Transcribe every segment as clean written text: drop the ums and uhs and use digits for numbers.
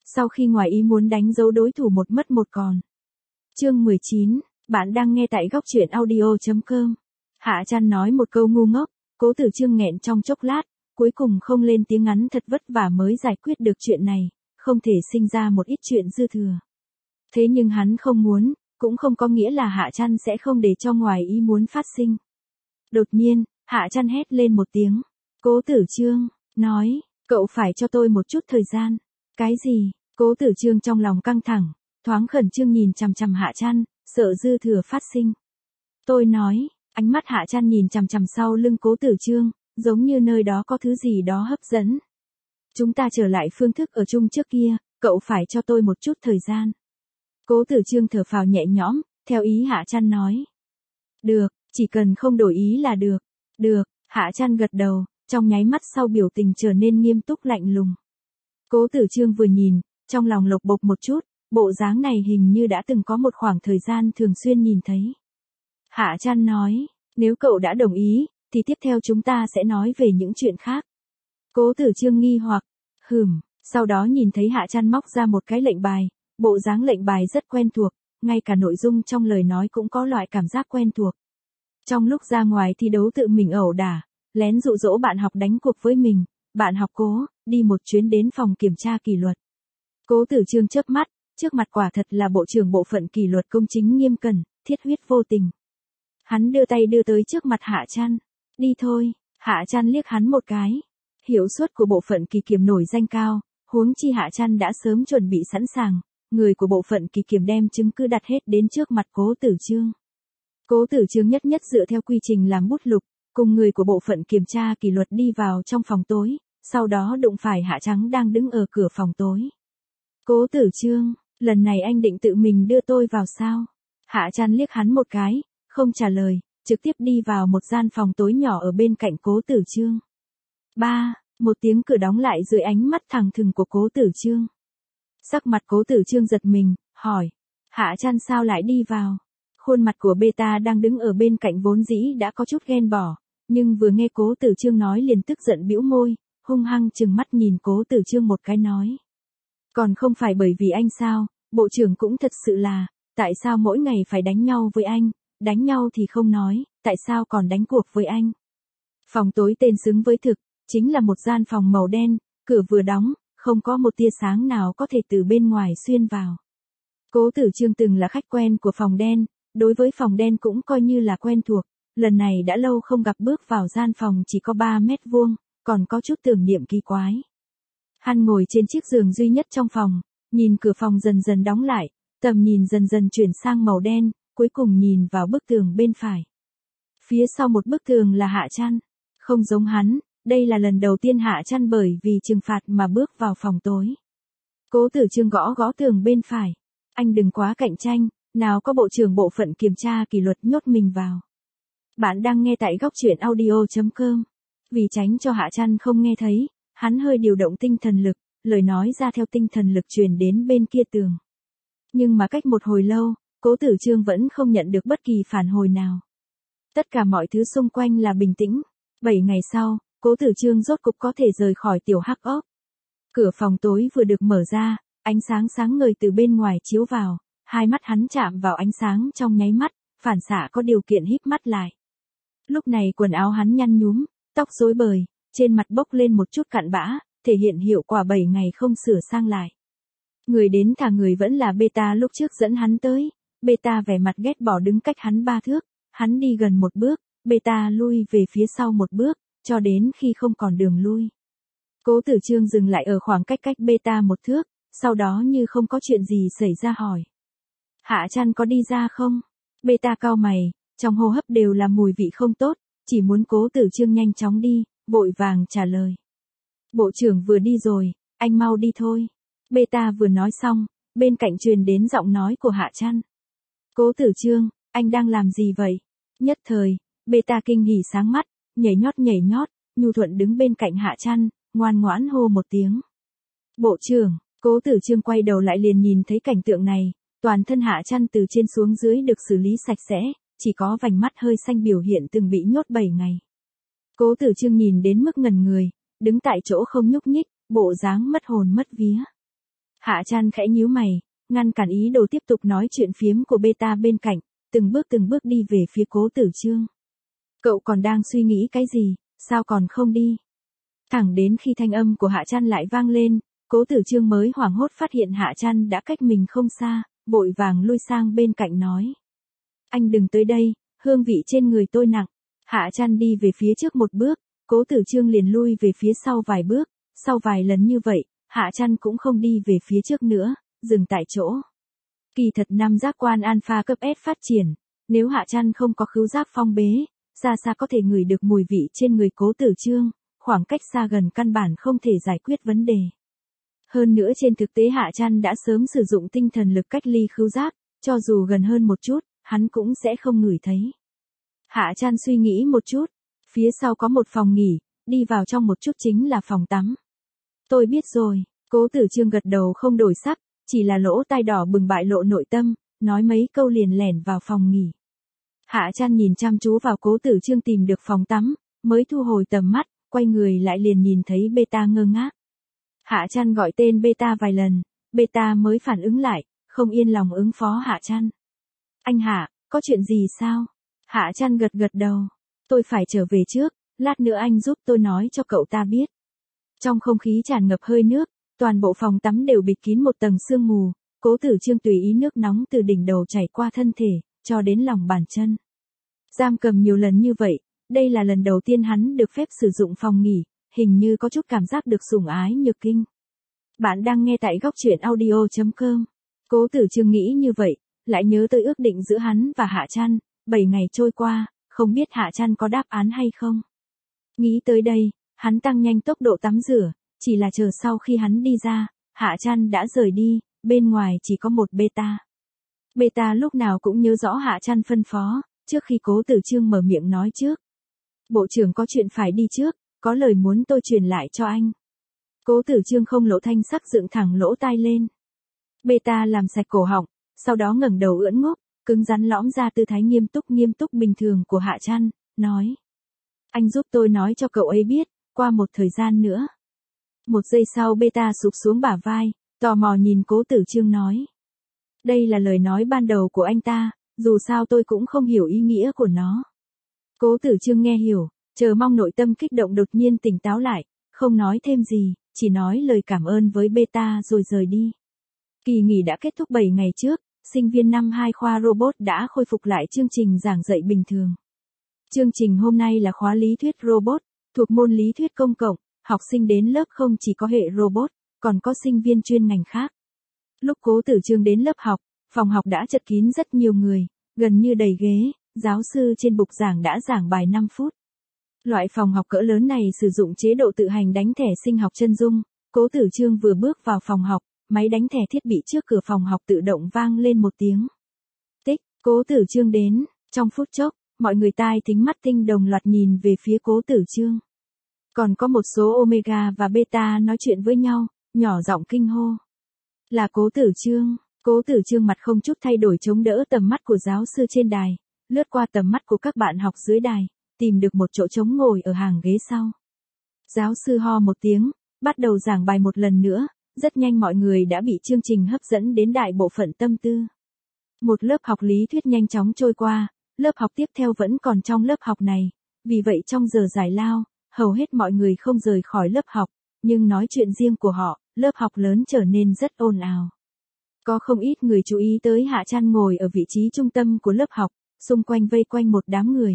Sau khi ngoài ý muốn đánh dấu đối thủ một mất một còn. Chương 19, bạn đang nghe tại góc truyện audio.com. Hạ Trăn nói một câu ngu ngốc, Cố Tử Chương nghẹn trong chốc lát, cuối cùng không lên tiếng, ngắn thật vất vả mới giải quyết được chuyện này, không thể sinh ra một ít chuyện dư thừa. Thế nhưng hắn không muốn, cũng không có nghĩa là Hạ Trăn sẽ không để cho ngoài ý muốn phát sinh. Đột nhiên, Hạ Trăn hét lên một tiếng. Cố Tử Chương, nói, cậu phải cho tôi một chút thời gian. Cái gì? Cố Tử Chương trong lòng căng thẳng, thoáng khẩn trương nhìn chằm chằm Hạ Trăn, sợ dư thừa phát sinh. Tôi nói, ánh mắt Hạ Trăn nhìn chằm chằm sau lưng Cố Tử Chương, giống như nơi đó có thứ gì đó hấp dẫn. Chúng ta trở lại phương thức ở chung trước kia, cậu phải cho tôi một chút thời gian. Cố Tử Chương thở phào nhẹ nhõm, theo ý Hạ Trăn nói. Được, chỉ cần không đổi ý là được. Được, Hạ Trăn gật đầu, trong nháy mắt sau biểu tình trở nên nghiêm túc lạnh lùng. Cố Tử Chương vừa nhìn, trong lòng lộc bộc một chút, bộ dáng này hình như đã từng có một khoảng thời gian thường xuyên nhìn thấy. Hạ Trăn nói, nếu cậu đã đồng ý, thì tiếp theo chúng ta sẽ nói về những chuyện khác. Cố Tử Chương nghi hoặc, sau đó nhìn thấy Hạ Trăn móc ra một cái lệnh bài, bộ dáng lệnh bài rất quen thuộc, ngay cả nội dung trong lời nói cũng có loại cảm giác quen thuộc. Trong lúc ra ngoài thi đấu tự mình ẩu đả, lén dụ dỗ bạn học đánh cuộc với mình, bạn học Cố, đi một chuyến đến phòng kiểm tra kỷ luật. Cố Tử Chương chớp mắt, trước mặt quả thật là bộ trưởng bộ phận kỷ luật công chính nghiêm cẩn, thiết huyết vô tình. Hắn đưa tay đưa tới trước mặt Hạ Trăn. Đi thôi, Hạ Trăn liếc hắn một cái. Hiệu suất của bộ phận kỳ kiểm nổi danh cao, huống chi Hạ Trăn đã sớm chuẩn bị sẵn sàng, người của bộ phận kỳ kiểm đem chứng cứ đặt hết đến trước mặt Cố Tử Chương. Cố Tử Chương nhất nhất dựa theo quy trình làm bút lục, cùng người của bộ phận kiểm tra kỷ luật đi vào trong phòng tối, sau đó đụng phải Hạ Trắng đang đứng ở cửa phòng tối. Cố Tử Chương, lần này anh định tự mình đưa tôi vào sao? Hạ Trăn liếc hắn một cái, không trả lời, trực tiếp đi vào một gian phòng tối nhỏ ở bên cạnh Cố Tử Chương. Một tiếng cửa đóng lại dưới ánh mắt thẳng thừng của Cố Tử Chương. Sắc mặt Cố Tử Chương giật mình, hỏi, Hạ Trăn sao lại đi vào? Khuôn mặt của Beta đang đứng ở bên cạnh vốn dĩ đã có chút ghen bỏ, nhưng vừa nghe Cố Tử Chương nói liền tức giận bĩu môi, hung hăng trừng mắt nhìn Cố Tử Chương một cái nói. Còn không phải bởi vì anh sao, bộ trưởng cũng thật sự là, tại sao mỗi ngày phải đánh nhau với anh, đánh nhau thì không nói, tại sao còn đánh cuộc với anh? Phòng tối tên xứng với thực, chính là một gian phòng màu đen, cửa vừa đóng, không có một tia sáng nào có thể từ bên ngoài xuyên vào. Cố Tử Chương từng là khách quen của phòng đen, đối với phòng đen cũng coi như là quen thuộc, lần này đã lâu không gặp, bước vào gian phòng chỉ có 3 mét vuông, còn có chút tưởng niệm kỳ quái. Hắn ngồi trên chiếc giường duy nhất trong phòng, nhìn cửa phòng dần dần đóng lại, tầm nhìn dần dần chuyển sang màu đen, cuối cùng nhìn vào bức tường bên phải. Phía sau một bức tường là Hạ Trăn. Không giống hắn, đây là lần đầu tiên Hạ Trăn bởi vì trừng phạt mà bước vào phòng tối. Cố Tử Chương gõ gõ tường bên phải. Anh đừng quá cạnh tranh, nào có bộ trưởng bộ phận kiểm tra kỷ luật nhốt mình vào. Bạn đang nghe tại góc truyện audio.com. Vì tránh cho Hạ Trăn không nghe thấy, hắn hơi điều động tinh thần lực, lời nói ra theo tinh thần lực truyền đến bên kia tường. Nhưng mà cách một hồi lâu, Cố Tử Chương vẫn không nhận được bất kỳ phản hồi nào. Tất cả mọi thứ xung quanh là bình tĩnh. 7 ngày sau, Cố Tử Chương rốt cục có thể rời khỏi tiểu hắc ốc. Cửa phòng tối vừa được mở ra, ánh sáng sáng ngời từ bên ngoài chiếu vào, hai mắt hắn chạm vào ánh sáng trong nháy mắt, phản xạ có điều kiện híp mắt lại. Lúc này quần áo hắn nhăn nhúm, tóc rối bời, trên mặt bốc lên một chút cặn bã, thể hiện hiệu quả 7 ngày không sửa sang lại. Người đến thả người vẫn là Beta lúc trước dẫn hắn tới, Beta vẻ mặt ghét bỏ đứng cách hắn 3 thước, hắn đi gần một bước, Beta lui về phía sau một bước, cho đến khi không còn đường lui. Cố Tử Chương dừng lại ở khoảng cách Beta 1 thước, sau đó như không có chuyện gì xảy ra hỏi. Hạ Trăn có đi ra không? Beta cau mày, trong hô hấp đều là mùi vị không tốt, chỉ muốn Cố Tử Chương nhanh chóng đi, vội vàng trả lời. Bộ trưởng vừa đi rồi, anh mau đi thôi. Beta vừa nói xong, bên cạnh truyền đến giọng nói của Hạ Trăn. Cố Tử Chương, anh đang làm gì vậy? Nhất thời, Beta kinh hỉ sáng mắt, nhảy nhót, nhu thuận đứng bên cạnh Hạ Trăn, ngoan ngoãn hô một tiếng. Bộ trưởng, Cố Tử Chương quay đầu lại liền nhìn thấy cảnh tượng này, toàn thân Hạ Trăn từ trên xuống dưới được xử lý sạch sẽ, chỉ có vành mắt hơi xanh biểu hiện từng bị nhốt 7 ngày. Cố Tử Chương nhìn đến mức ngẩn người, đứng tại chỗ không nhúc nhích, bộ dáng mất hồn mất vía. Hạ Chan khẽ nhíu mày, ngăn cản ý đồ tiếp tục nói chuyện phiếm của beta bên cạnh, từng bước đi về phía Cố Tử Chương. Cậu còn đang suy nghĩ cái gì, sao còn không đi? Thẳng đến khi thanh âm của Hạ Chan lại vang lên, Cố Tử Chương mới hoảng hốt phát hiện Hạ Chan đã cách mình không xa, vội vàng lui sang bên cạnh nói. Anh đừng tới đây, hương vị trên người tôi nặng. Hạ Chan đi về phía trước một bước, Cố Tử Chương liền lui về phía sau vài bước, sau vài lần như vậy, Hạ Chan cũng không đi về phía trước nữa, dừng tại chỗ. Kỳ thật năm giác quan alpha cấp S phát triển, nếu Hạ Chan không có khứu giác phong bế, xa xa có thể ngửi được mùi vị trên người Cố Tử Chương, khoảng cách xa gần căn bản không thể giải quyết vấn đề. Hơn nữa trên thực tế Hạ Chan đã sớm sử dụng tinh thần lực cách ly khứu giác, cho dù gần hơn một chút, hắn cũng sẽ không ngửi thấy. Hạ Chan suy nghĩ một chút, phía sau có một phòng nghỉ, đi vào trong một chút chính là phòng tắm. Tôi biết rồi, Cố Tử Chương gật đầu không đổi sắc, chỉ là lỗ tai đỏ bừng bại lộ nội tâm, nói mấy câu liền lẻn vào phòng nghỉ. Hạ Chan nhìn chăm chú vào Cố Tử Chương tìm được phòng tắm, mới thu hồi tầm mắt, quay người lại liền nhìn thấy beta ngơ ngác. Hạ Chan gọi tên beta vài lần, beta mới phản ứng lại, không yên lòng ứng phó Hạ Chan. Anh Hạ, có chuyện gì sao? Hạ Chan gật gật đầu. Tôi phải trở về trước, lát nữa anh giúp tôi nói cho cậu ta biết. Trong không khí tràn ngập hơi nước, toàn bộ phòng tắm đều bịt kín một tầng sương mù, Cố Tử Chương tùy ý nước nóng từ đỉnh đầu chảy qua thân thể, cho đến lòng bàn chân. Giam cầm nhiều lần như vậy, đây là lần đầu tiên hắn được phép sử dụng phòng nghỉ, hình như có chút cảm giác được sủng ái nhược kinh. Bạn đang nghe tại góc truyện audio.com. Cố Tử Chương nghĩ như vậy, lại nhớ tới ước định giữa hắn và Hạ Chan, 7 ngày trôi qua, không biết Hạ Chan có đáp án hay không. Nghĩ tới đây, hắn tăng nhanh tốc độ tắm rửa, chỉ là chờ sau khi hắn đi ra, Hạ Chan đã rời đi, bên ngoài chỉ có một beta. Beta lúc nào cũng nhớ rõ Hạ Chan phân phó, trước khi Cố Tử Chương mở miệng nói trước. Bộ trưởng có chuyện phải đi trước, có lời muốn tôi truyền lại cho anh. Cố Tử Chương không lộ thanh sắc dựng thẳng lỗ tai lên. Beta làm sạch cổ họng, sau đó ngẩng đầu ưỡn ngốc, cứng rắn lõm ra tư thái nghiêm túc bình thường của Hạ Chan, nói. Anh giúp tôi nói cho cậu ấy biết, qua một thời gian nữa. Một giây sau beta sụp xuống bả vai, tò mò nhìn Cố Tử Chương nói. Đây là lời nói ban đầu của anh ta, dù sao tôi cũng không hiểu ý nghĩa của nó. Cố Tử Chương nghe hiểu, chờ mong nội tâm kích động đột nhiên tỉnh táo lại, không nói thêm gì, chỉ nói lời cảm ơn với beta rồi rời đi. Kỳ nghỉ đã kết thúc 7 ngày trước, sinh viên năm 2 khoa robot đã khôi phục lại chương trình giảng dạy bình thường. Chương trình hôm nay là khóa lý thuyết robot, thuộc môn lý thuyết công cộng, học sinh đến lớp không chỉ có hệ robot, còn có sinh viên chuyên ngành khác. Lúc Cố Tử Chương đến lớp học, phòng học đã chật kín rất nhiều người, gần như đầy ghế, giáo sư trên bục giảng đã giảng bài 5 phút. Loại phòng học cỡ lớn này sử dụng chế độ tự hành đánh thẻ sinh học chân dung, Cố Tử Chương vừa bước vào phòng học, máy đánh thẻ thiết bị trước cửa phòng học tự động vang lên một tiếng. Tích, Cố Tử Chương đến, trong phút chốc, mọi người tai thính mắt tinh đồng loạt nhìn về phía Cố Tử Chương. Còn có một số Omega và Beta nói chuyện với nhau, nhỏ giọng kinh hô. Là Cố Tử Chương. Cố Tử Chương mặt không chút thay đổi chống đỡ tầm mắt của giáo sư trên đài, lướt qua tầm mắt của các bạn học dưới đài, tìm được một chỗ trống ngồi ở hàng ghế sau. Giáo sư ho một tiếng, bắt đầu giảng bài một lần nữa, rất nhanh mọi người đã bị chương trình hấp dẫn đến đại bộ phận tâm tư. Một lớp học lý thuyết nhanh chóng trôi qua, lớp học tiếp theo vẫn còn trong lớp học này, vì vậy trong giờ giải lao, hầu hết mọi người không rời khỏi lớp học, nhưng nói chuyện riêng của họ, lớp học lớn trở nên rất ồn ào. Có không ít người chú ý tới Hạ Chan ngồi ở vị trí trung tâm của lớp học, xung quanh vây quanh một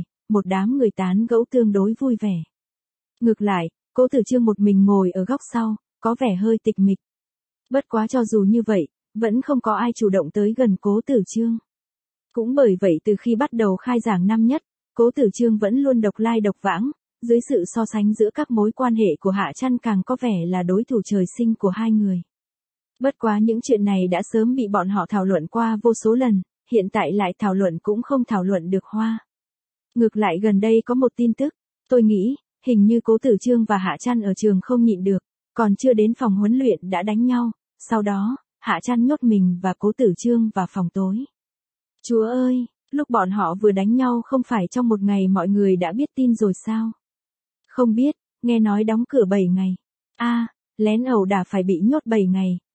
đám người tán gẫu tương đối vui vẻ. Ngược lại, Cố Tử Chương một mình ngồi ở góc sau, có vẻ hơi tịch mịch. Bất quá cho dù như vậy, vẫn không có ai chủ động tới gần Cố Tử Chương. Cũng bởi vậy từ khi bắt đầu khai giảng năm nhất, Cố Tử Chương vẫn luôn độc lai độc vãng, dưới sự so sánh giữa các mối quan hệ của Hạ Chan càng có vẻ là đối thủ trời sinh của hai người. Bất quá những chuyện này đã sớm bị bọn họ thảo luận qua vô số lần, hiện tại lại thảo luận cũng không thảo luận được hoa. Ngược lại gần đây có một tin tức, tôi nghĩ, hình như Cố Tử Chương và Hạ Chan ở trường không nhịn được, còn chưa đến phòng huấn luyện đã đánh nhau, sau đó, Hạ Chan nhốt mình và Cố Tử Chương vào phòng tối. Chúa ơi, lúc bọn họ vừa đánh nhau không phải trong một ngày mọi người đã biết tin rồi sao? Không biết, nghe nói đóng cửa 7 ngày. Lén ẩu đả phải bị nhốt 7 ngày,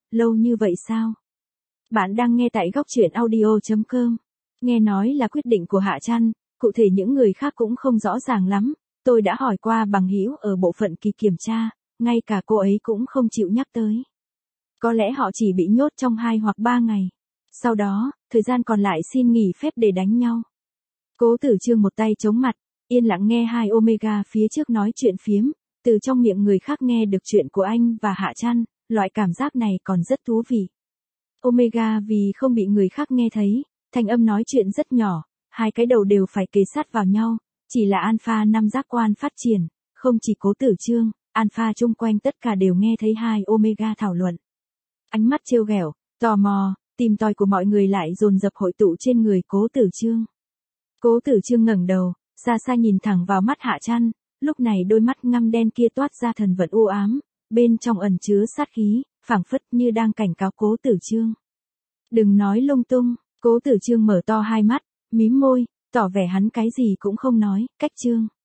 lâu như vậy sao? Bạn đang nghe tại góc truyện audio.com. Nghe nói là quyết định của Hạ Trăn, cụ thể những người khác cũng không rõ ràng lắm. Tôi đã hỏi qua bằng hữu ở bộ phận kỳ kiểm tra, ngay cả cô ấy cũng không chịu nhắc tới. Có lẽ họ chỉ bị nhốt trong 2 hoặc 3 ngày. Sau đó, thời gian còn lại xin nghỉ phép để đánh nhau. Cố Tử Chương một tay chống mặt, yên lặng nghe hai Omega phía trước nói chuyện phiếm, từ trong miệng người khác nghe được chuyện của anh và Hạ Trăn, loại cảm giác này còn rất thú vị. Omega vì không bị người khác nghe thấy, thanh âm nói chuyện rất nhỏ, hai cái đầu đều phải kề sát vào nhau, chỉ là Alpha 5 giác quan phát triển, không chỉ Cố Tử Chương, Alpha chung quanh tất cả đều nghe thấy hai Omega thảo luận. Ánh mắt trêu ghẹo, tò mò, tìm tòi của mọi người lại dồn dập hội tụ trên người Cố Tử Chương. Cố Tử Chương ngẩng đầu, xa xa nhìn thẳng vào mắt Hạ Trăn, lúc này đôi mắt ngăm đen kia toát ra thần vận u ám, bên trong ẩn chứa sát khí, phảng phất như đang cảnh cáo Cố Tử Chương. Đừng nói lung tung. Cố Tử Chương mở to hai mắt, mím môi, tỏ vẻ hắn cái gì cũng không nói, cách Chương.